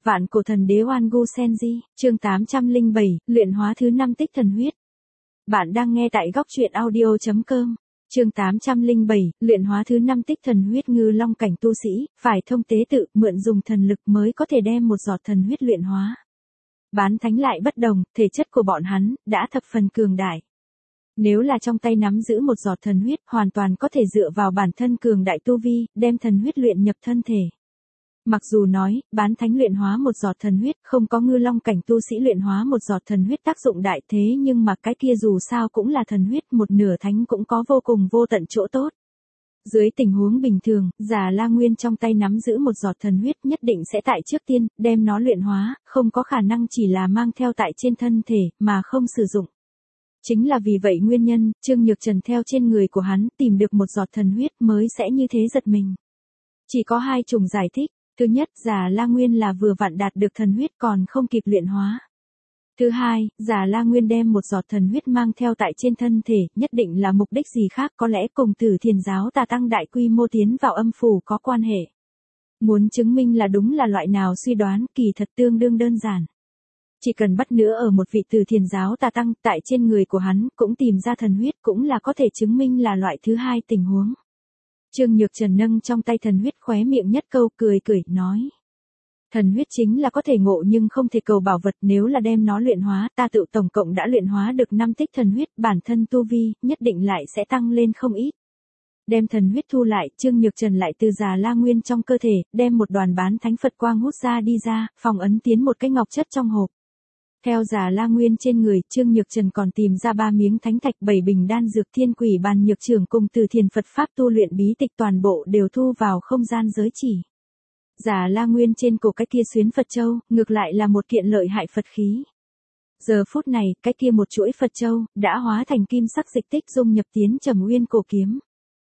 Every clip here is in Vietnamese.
Vạn cổ thần đế Oan Gu Senji, chương 807, luyện hóa thứ 5 tích thần huyết. Bạn đang nghe tại góc truyện audio.com. Chương 807, luyện hóa thứ 5 tích thần huyết. Ngư long cảnh tu sĩ, phải thông tế tự, mượn dùng thần lực mới có thể đem một giọt thần huyết luyện hóa. Bán thánh lại bất đồng, thể chất của bọn hắn đã thập phần cường đại. Nếu là trong tay nắm giữ một giọt thần huyết, hoàn toàn có thể dựa vào bản thân cường đại tu vi, đem thần huyết luyện nhập thân thể. Mặc dù nói, bán thánh luyện hóa một giọt thần huyết, không có ngư long cảnh tu sĩ luyện hóa một giọt thần huyết tác dụng đại, thế nhưng mà cái kia dù sao cũng là thần huyết, một nửa thánh cũng có vô cùng vô tận chỗ tốt. Dưới tình huống bình thường, Già La Nguyên trong tay nắm giữ một giọt thần huyết nhất định sẽ tại trước tiên, đem nó luyện hóa, không có khả năng chỉ là mang theo tại trên thân thể, mà không sử dụng. Chính là vì vậy nguyên nhân, Trương Nhược Trần theo trên người của hắn tìm được một giọt thần huyết mới sẽ như thế giật mình. Chỉ có hai chủng giải thích. Thứ nhất, Già La Nguyên là vừa vặn đạt được thần huyết còn không kịp luyện hóa. Thứ hai, Già La Nguyên đem một giọt thần huyết mang theo tại trên thân thể, nhất định là mục đích gì khác, có lẽ cùng Tử Thiền giáo tà tăng đại quy mô tiến vào âm phủ có quan hệ. Muốn chứng minh là đúng là loại nào suy đoán, kỳ thật tương đương đơn giản. Chỉ cần bắt nữa ở một vị Tử Thiền giáo tà tăng, tại trên người của hắn, cũng tìm ra thần huyết, cũng là có thể chứng minh là loại thứ hai tình huống. Trương Nhược Trần nâng trong tay thần huyết, khóe miệng nhất câu, cười, nói. Thần huyết chính là có thể ngộ nhưng không thể cầu bảo vật, nếu là đem nó luyện hóa, ta tự tổng cộng đã luyện hóa được 5 tích thần huyết, bản thân tu vi, nhất định lại sẽ tăng lên không ít. Đem thần huyết thu lại, Trương Nhược Trần lại từ Già La Nguyên trong cơ thể, đem một đoàn bán thánh Phật quang hút ra đi ra, phòng ấn tiến một cái ngọc chất trong hộp. Theo Già La Nguyên trên người, Trương Nhược Trần còn tìm ra 3 miếng thánh thạch, 7 bình đan dược, Thiên Quỷ Bàn Nhược Trưởng cùng Từ Thiền Phật pháp tu luyện bí tịch toàn bộ đều thu vào không gian giới chỉ. Già La Nguyên trên cổ cái kia xuyến Phật châu, ngược lại là một kiện lợi hại Phật khí. Giờ phút này, cái kia một chuỗi Phật châu đã hóa thành kim sắc dịch tích dung nhập tiến Trầm Uyên cổ kiếm.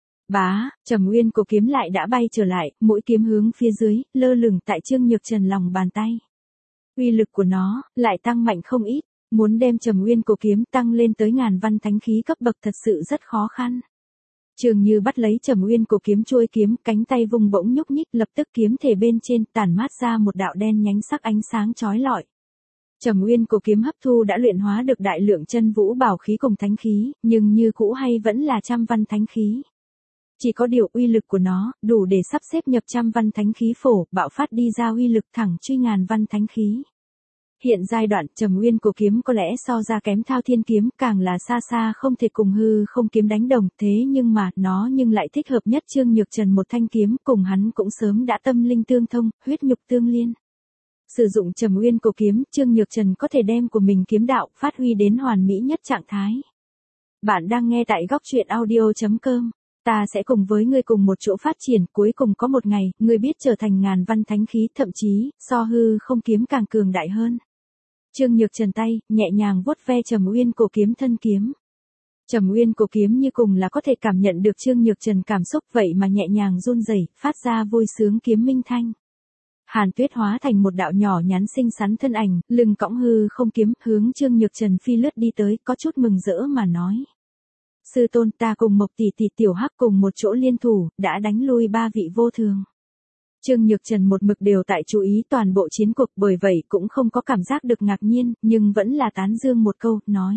Bá, Trầm Uyên cổ kiếm lại đã bay trở lại, mũi kiếm hướng phía dưới, lơ lửng tại Trương Nhược Trần lòng bàn tay. Uy lực của nó lại tăng mạnh không ít, muốn đem Trầm Uyên cổ kiếm tăng lên tới ngàn văn thánh khí cấp bậc thật sự rất khó khăn. Trường Như bắt lấy Trầm Uyên cổ kiếm chuôi kiếm, cánh tay vung bỗng nhúc nhích, lập tức kiếm thể bên trên tản mát ra một đạo đen nhánh sắc ánh sáng chói lọi. Trầm Uyên cổ kiếm hấp thu đã luyện hóa được đại lượng chân vũ bảo khí cùng thánh khí, nhưng như cũ hay vẫn là trăm văn thánh khí. Chỉ có điều uy lực của nó, đủ để sắp xếp nhập trăm văn thánh khí phổ, bạo phát đi ra uy lực thẳng truy ngàn văn thánh khí. Hiện giai đoạn, Trầm Uyên cổ kiếm có lẽ so ra kém Thao Thiên kiếm, càng là xa xa không thể cùng hư không kiếm đánh đồng, thế nhưng mà, nó nhưng lại thích hợp nhất Trương Nhược Trần một thanh kiếm, cùng hắn cũng sớm đã tâm linh tương thông, huyết nhục tương liên. Sử dụng Trầm Uyên cổ kiếm, Trương Nhược Trần có thể đem của mình kiếm đạo, phát huy đến hoàn mỹ nhất trạng thái. Bạn đang nghe tại góc truyện audio.com. Ta sẽ cùng với ngươi cùng một chỗ phát triển, cuối cùng có một ngày, ngươi biết trở thành ngàn văn thánh khí, thậm chí, so hư không kiếm càng cường đại hơn. Trương Nhược Trần tay, nhẹ nhàng vuốt ve Trầm Uyên cổ kiếm thân kiếm. Trầm Uyên cổ kiếm như cùng là có thể cảm nhận được Trương Nhược Trần cảm xúc vậy mà nhẹ nhàng run rẩy, phát ra vui sướng kiếm minh thanh. Hàn Tuyết hóa thành một đạo nhỏ nhắn xinh xắn thân ảnh, lưng cõng hư không kiếm, hướng Trương Nhược Trần phi lướt đi tới, có chút mừng rỡ mà nói. Sư tôn, ta cùng Mộc tỷ tỷ Tiểu Hắc cùng một chỗ liên thủ, đã đánh lui 3 vị vô thường. Trương Nhược Trần một mực đều tại chú ý toàn bộ chiến cuộc, bởi vậy cũng không có cảm giác được ngạc nhiên, nhưng vẫn là tán dương một câu, nói.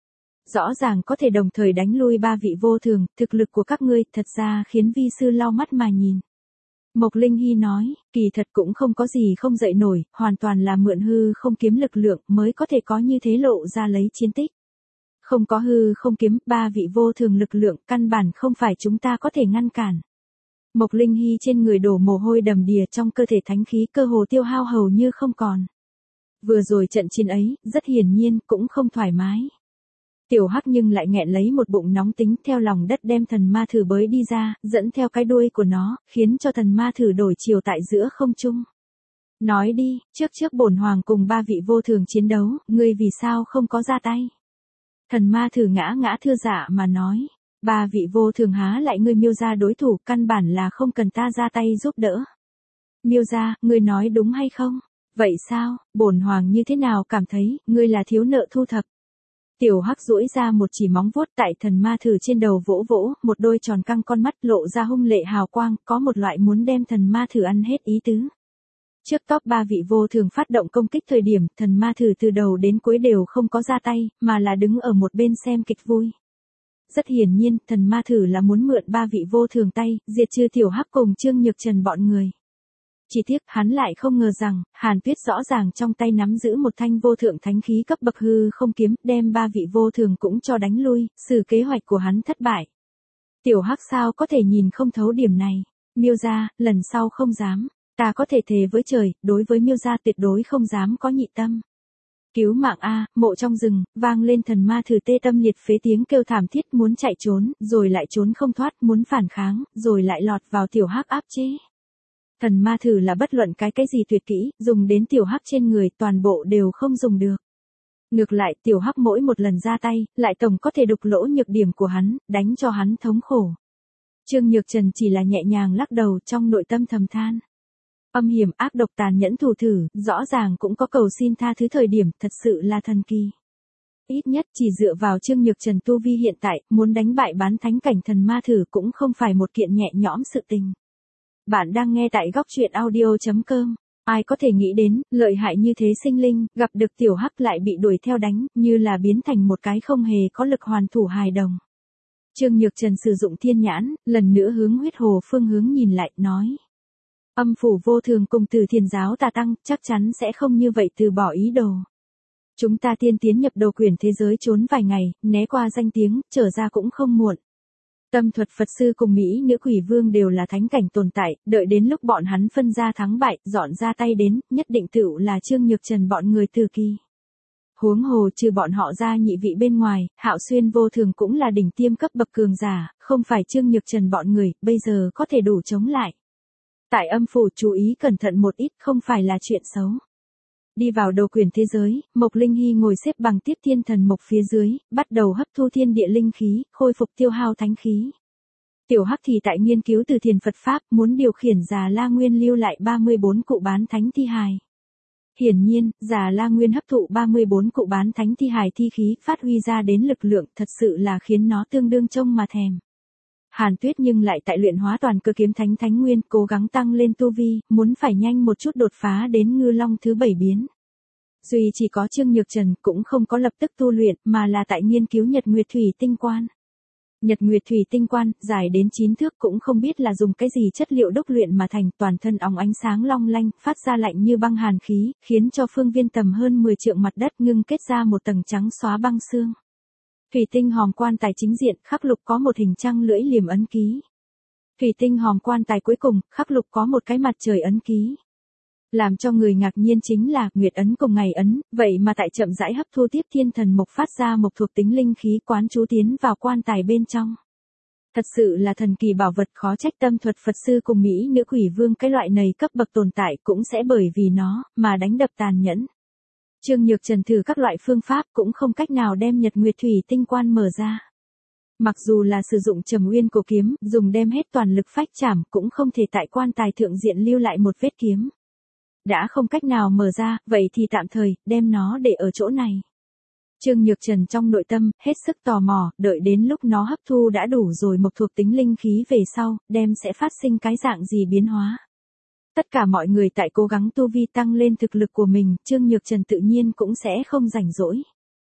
Rõ ràng có thể đồng thời đánh lui 3 vị vô thường, thực lực của các ngươi thật ra khiến vi sư lau mắt mà nhìn. Mộc Linh Hy nói, kỳ thật cũng không có gì không dậy nổi, hoàn toàn là mượn hư không kiếm lực lượng mới có thể có như thế lộ ra lấy chiến tích. Không có hư không kiếm, 3 vị vô thường lực lượng, căn bản không phải chúng ta có thể ngăn cản. Mộc Linh Hy trên người đổ mồ hôi đầm đìa, trong cơ thể thánh khí cơ hồ tiêu hao hầu như không còn. Vừa rồi trận chiến ấy, rất hiển nhiên, cũng không thoải mái. Tiểu Hắc nhưng lại nghẹn lấy một bụng nóng tính, theo lòng đất đem thần ma thử bới đi ra, dẫn theo cái đuôi của nó, khiến cho thần ma thử đổi chiều tại giữa không trung. Nói đi, trước bổn hoàng cùng 3 vị vô thường chiến đấu, ngươi vì sao không có ra tay? Thần ma thử ngã thưa dạ mà nói, 3 vị vô thường há lại ngươi Miêu gia đối thủ, căn bản là không cần ta ra tay giúp đỡ. Miêu gia, ngươi nói đúng hay không? Vậy sao, bổn hoàng như thế nào cảm thấy, ngươi là thiếu nợ thu thập. Tiểu Hắc duỗi ra một chỉ móng vuốt tại thần ma thử trên đầu vỗ vỗ, một đôi tròn căng con mắt lộ ra hung lệ hào quang, có một loại muốn đem thần ma thử ăn hết ý tứ. Trước top 3 vị vô thường phát động công kích thời điểm, thần ma thử từ đầu đến cuối đều không có ra tay, mà là đứng ở một bên xem kịch vui. Rất hiển nhiên, thần ma thử là muốn mượn 3 vị vô thường tay, diệt trừ Tiểu Hắc cùng Trương Nhược Trần bọn người. Chỉ tiếc hắn lại không ngờ rằng, Hàn Tuyết rõ ràng trong tay nắm giữ một thanh vô thượng thánh khí cấp bậc hư không kiếm, đem 3 vị vô thường cũng cho đánh lui, xử kế hoạch của hắn thất bại. Tiểu Hắc sao có thể nhìn không thấu điểm này, Miêu gia, lần sau không dám, ta có thể thề với trời, đối với Miêu gia tuyệt đối không dám có nhị tâm. Cứu mạng a, mộ trong rừng, vang lên thần ma thử tê tâm liệt phế tiếng kêu thảm thiết muốn chạy trốn, rồi lại trốn không thoát, muốn phản kháng, rồi lại lọt vào Tiểu Hắc áp chế. Thần ma thử là bất luận cái gì tuyệt kỹ, dùng đến Tiểu Hắc trên người toàn bộ đều không dùng được. Ngược lại Tiểu Hắc mỗi một lần ra tay, lại tổng có thể đục lỗ nhược điểm của hắn, đánh cho hắn thống khổ. Trương Nhược Trần chỉ là nhẹ nhàng lắc đầu trong nội tâm thầm than. Âm hiểm ác độc tàn nhẫn thủ thử, rõ ràng cũng có cầu xin tha thứ thời điểm, thật sự là thần kỳ. Ít nhất chỉ dựa vào Trương Nhược Trần tu vi hiện tại, muốn đánh bại bán thánh cảnh thần ma thử cũng không phải một kiện nhẹ nhõm sự tình. Bạn đang nghe tại góc truyện audio.com. Ai có thể nghĩ đến, lợi hại như thế sinh linh, gặp được Tiểu Hắc lại bị đuổi theo đánh, như là biến thành một cái không hề có lực hoàn thủ hài đồng. Trương Nhược Trần sử dụng thiên nhãn, lần nữa hướng huyết hồ phương hướng nhìn lại, nói. Âm phủ vô thường cùng Từ Thiền giáo tà tăng, chắc chắn sẽ không như vậy từ bỏ ý đồ. Chúng ta tiên tiến nhập đồ quyển thế giới trốn vài ngày, né qua danh tiếng, trở ra cũng không muộn. Tâm thuật Phật sư cùng Mỹ nữ quỷ vương đều là thánh cảnh tồn tại, đợi đến lúc bọn hắn phân ra thắng bại, dọn ra tay đến, nhất định tựu là Trương Nhược Trần bọn người từ kỳ. Huống hồ trừ bọn họ ra nhị vị bên ngoài, Hạo Xuyên vô thường cũng là đỉnh tiêm cấp bậc cường giả, không phải Trương Nhược Trần bọn người, bây giờ có thể đủ chống lại. Tại âm phủ chú ý cẩn thận một ít, không phải là chuyện xấu. Đi vào đồ quyển thế giới, Mộc Linh Hy ngồi xếp bằng tiếp thiên thần mộc phía dưới, bắt đầu hấp thu thiên địa linh khí, khôi phục tiêu hao thánh khí. Tiểu Hắc thì tại nghiên cứu Từ Thiền Phật Pháp, muốn điều khiển Già La Nguyên lưu lại 34 cụ bán thánh thi hài. Hiển nhiên, Già La Nguyên hấp thụ 34 cụ bán thánh thi hài thi khí, phát huy ra đến lực lượng, thật sự là khiến nó tương đương trông mà thèm. Hàn Tuyết nhưng lại tại luyện hóa toàn cơ kiếm thánh nguyên, cố gắng tăng lên tu vi, muốn phải nhanh một chút đột phá đến ngư long thứ 7 biến. Duy chỉ có Trương Nhược Trần cũng không có lập tức tu luyện, mà là tại nghiên cứu Nhật Nguyệt Thủy Tinh Quan. Nhật Nguyệt Thủy Tinh Quan, dài đến 9 thước cũng không biết là dùng cái gì chất liệu đúc luyện mà thành, toàn thân óng ánh sáng long lanh, phát ra lạnh như băng hàn khí, khiến cho phương viên tầm hơn 10 trượng mặt đất ngưng kết ra một tầng trắng xóa băng xương. Thủy tinh hòm quan tài chính diện, khắc lục có một hình trăng lưỡi liềm ấn ký. Thủy tinh hòm quan tài cuối cùng, khắc lục có một cái mặt trời ấn ký. Làm cho người ngạc nhiên chính là, nguyệt ấn cùng ngày ấn, vậy mà tại chậm rãi hấp thu tiếp thiên thần mộc phát ra một thuộc tính linh khí quán chú tiến vào quan tài bên trong. Thật sự là thần kỳ bảo vật, khó trách tâm thuật Phật sư cùng Mỹ nữ quỷ vương cái loại này cấp bậc tồn tại cũng sẽ bởi vì nó, mà đánh đập tàn nhẫn. Trương Nhược Trần thử các loại phương pháp cũng không cách nào đem Nhật Nguyệt Thủy Tinh Quan mở ra. Mặc dù là sử dụng Trầm Nguyên cổ kiếm, dùng đem hết toàn lực phách chảm cũng không thể tại quan tài thượng diện lưu lại một vết kiếm. Đã không cách nào mở ra, vậy thì tạm thời, đem nó để ở chỗ này. Trương Nhược Trần trong nội tâm, hết sức tò mò, đợi đến lúc nó hấp thu đã đủ rồi một thuộc tính linh khí về sau, đem sẽ phát sinh cái dạng gì biến hóa. Tất cả mọi người tại cố gắng tu vi tăng lên thực lực của mình, Trương Nhược Trần tự nhiên cũng sẽ không rảnh rỗi.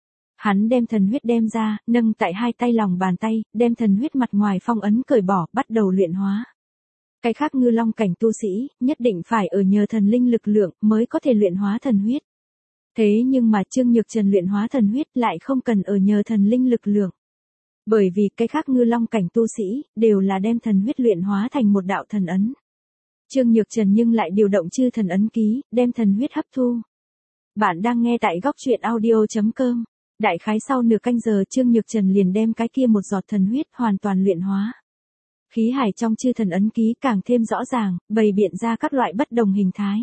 Hắn đem thần huyết đem ra, nâng tại hai tay lòng bàn tay, đem thần huyết mặt ngoài phong ấn cởi bỏ, bắt đầu luyện hóa. Cái khác ngư long cảnh tu sĩ, nhất định phải ở nhờ thần linh lực lượng mới có thể luyện hóa thần huyết. Thế nhưng mà Trương Nhược Trần luyện hóa thần huyết lại không cần ở nhờ thần linh lực lượng. Bởi vì cái khác ngư long cảnh tu sĩ, đều là đem thần huyết luyện hóa thành một đạo thần ấn. Trương Nhược Trần nhưng lại điều động chư thần ấn ký, đem thần huyết hấp thu. Bạn đang nghe tại góc truyện audio.com. Đại khái sau nửa canh giờ Trương Nhược Trần liền đem cái kia một giọt thần huyết hoàn toàn luyện hóa. Khí hải trong chư thần ấn ký càng thêm rõ ràng, bày biện ra các loại bất đồng hình thái.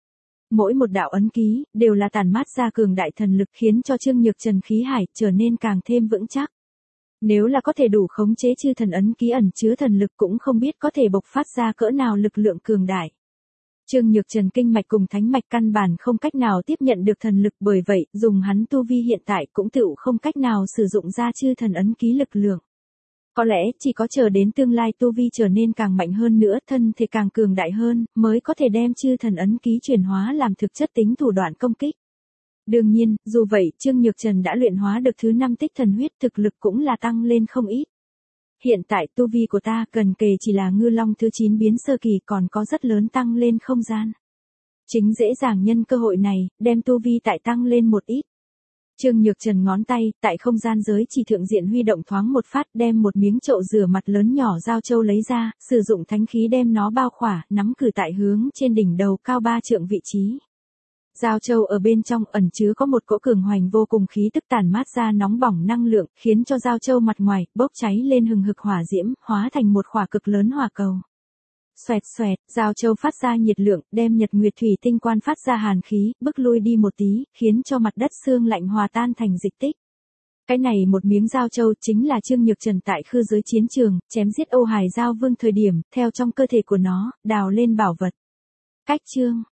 Mỗi một đạo ấn ký, đều là tản mát ra cường đại thần lực khiến cho Trương Nhược Trần khí hải trở nên càng thêm vững chắc. Nếu là có thể đủ khống chế chư thần ấn ký ẩn chứa thần lực cũng không biết có thể bộc phát ra cỡ nào lực lượng cường đại. Trương Nhược Trần kinh mạch cùng thánh mạch căn bản không cách nào tiếp nhận được thần lực, bởi vậy, dùng hắn tu vi hiện tại cũng tựu không cách nào sử dụng ra chư thần ấn ký lực lượng. Có lẽ chỉ có chờ đến tương lai tu vi trở nên càng mạnh hơn nữa, thân thể càng cường đại hơn, mới có thể đem chư thần ấn ký chuyển hóa làm thực chất tính thủ đoạn công kích. Đương nhiên, dù vậy, Trương Nhược Trần đã luyện hóa được thứ 5 tích thần huyết, thực lực cũng là tăng lên không ít. Hiện tại tu vi của ta cần kề chỉ là ngư long thứ 9 biến sơ kỳ, còn có rất lớn tăng lên không gian. Chính dễ dàng nhân cơ hội này, đem tu vi tại tăng lên một ít. Trương Nhược Trần ngón tay, tại không gian giới chỉ thượng diện huy động thoáng một phát, đem một miếng chậu rửa mặt lớn nhỏ giao châu lấy ra, sử dụng thánh khí đem nó bao khỏa, nắm cử tại hướng trên đỉnh đầu cao 3 trượng vị trí. Giao châu ở bên trong ẩn chứa có một cỗ cường hoành vô cùng khí tức tản mát ra nóng bỏng năng lượng, khiến cho giao châu mặt ngoài bốc cháy lên hừng hực hỏa diễm, hóa thành một khỏa cực lớn hỏa cầu. Xoẹt xoẹt, giao châu phát ra nhiệt lượng, đem nhật nguyệt thủy tinh quan phát ra hàn khí, bức lui đi một tí, khiến cho mặt đất xương lạnh hòa tan thành dịch tích. Cái này một miếng giao châu chính là Trương Nhược Trần tại khư giới chiến trường, chém giết Ô Hải Giao Vương thời điểm, theo trong cơ thể của nó, đào lên bảo vật. Cách chương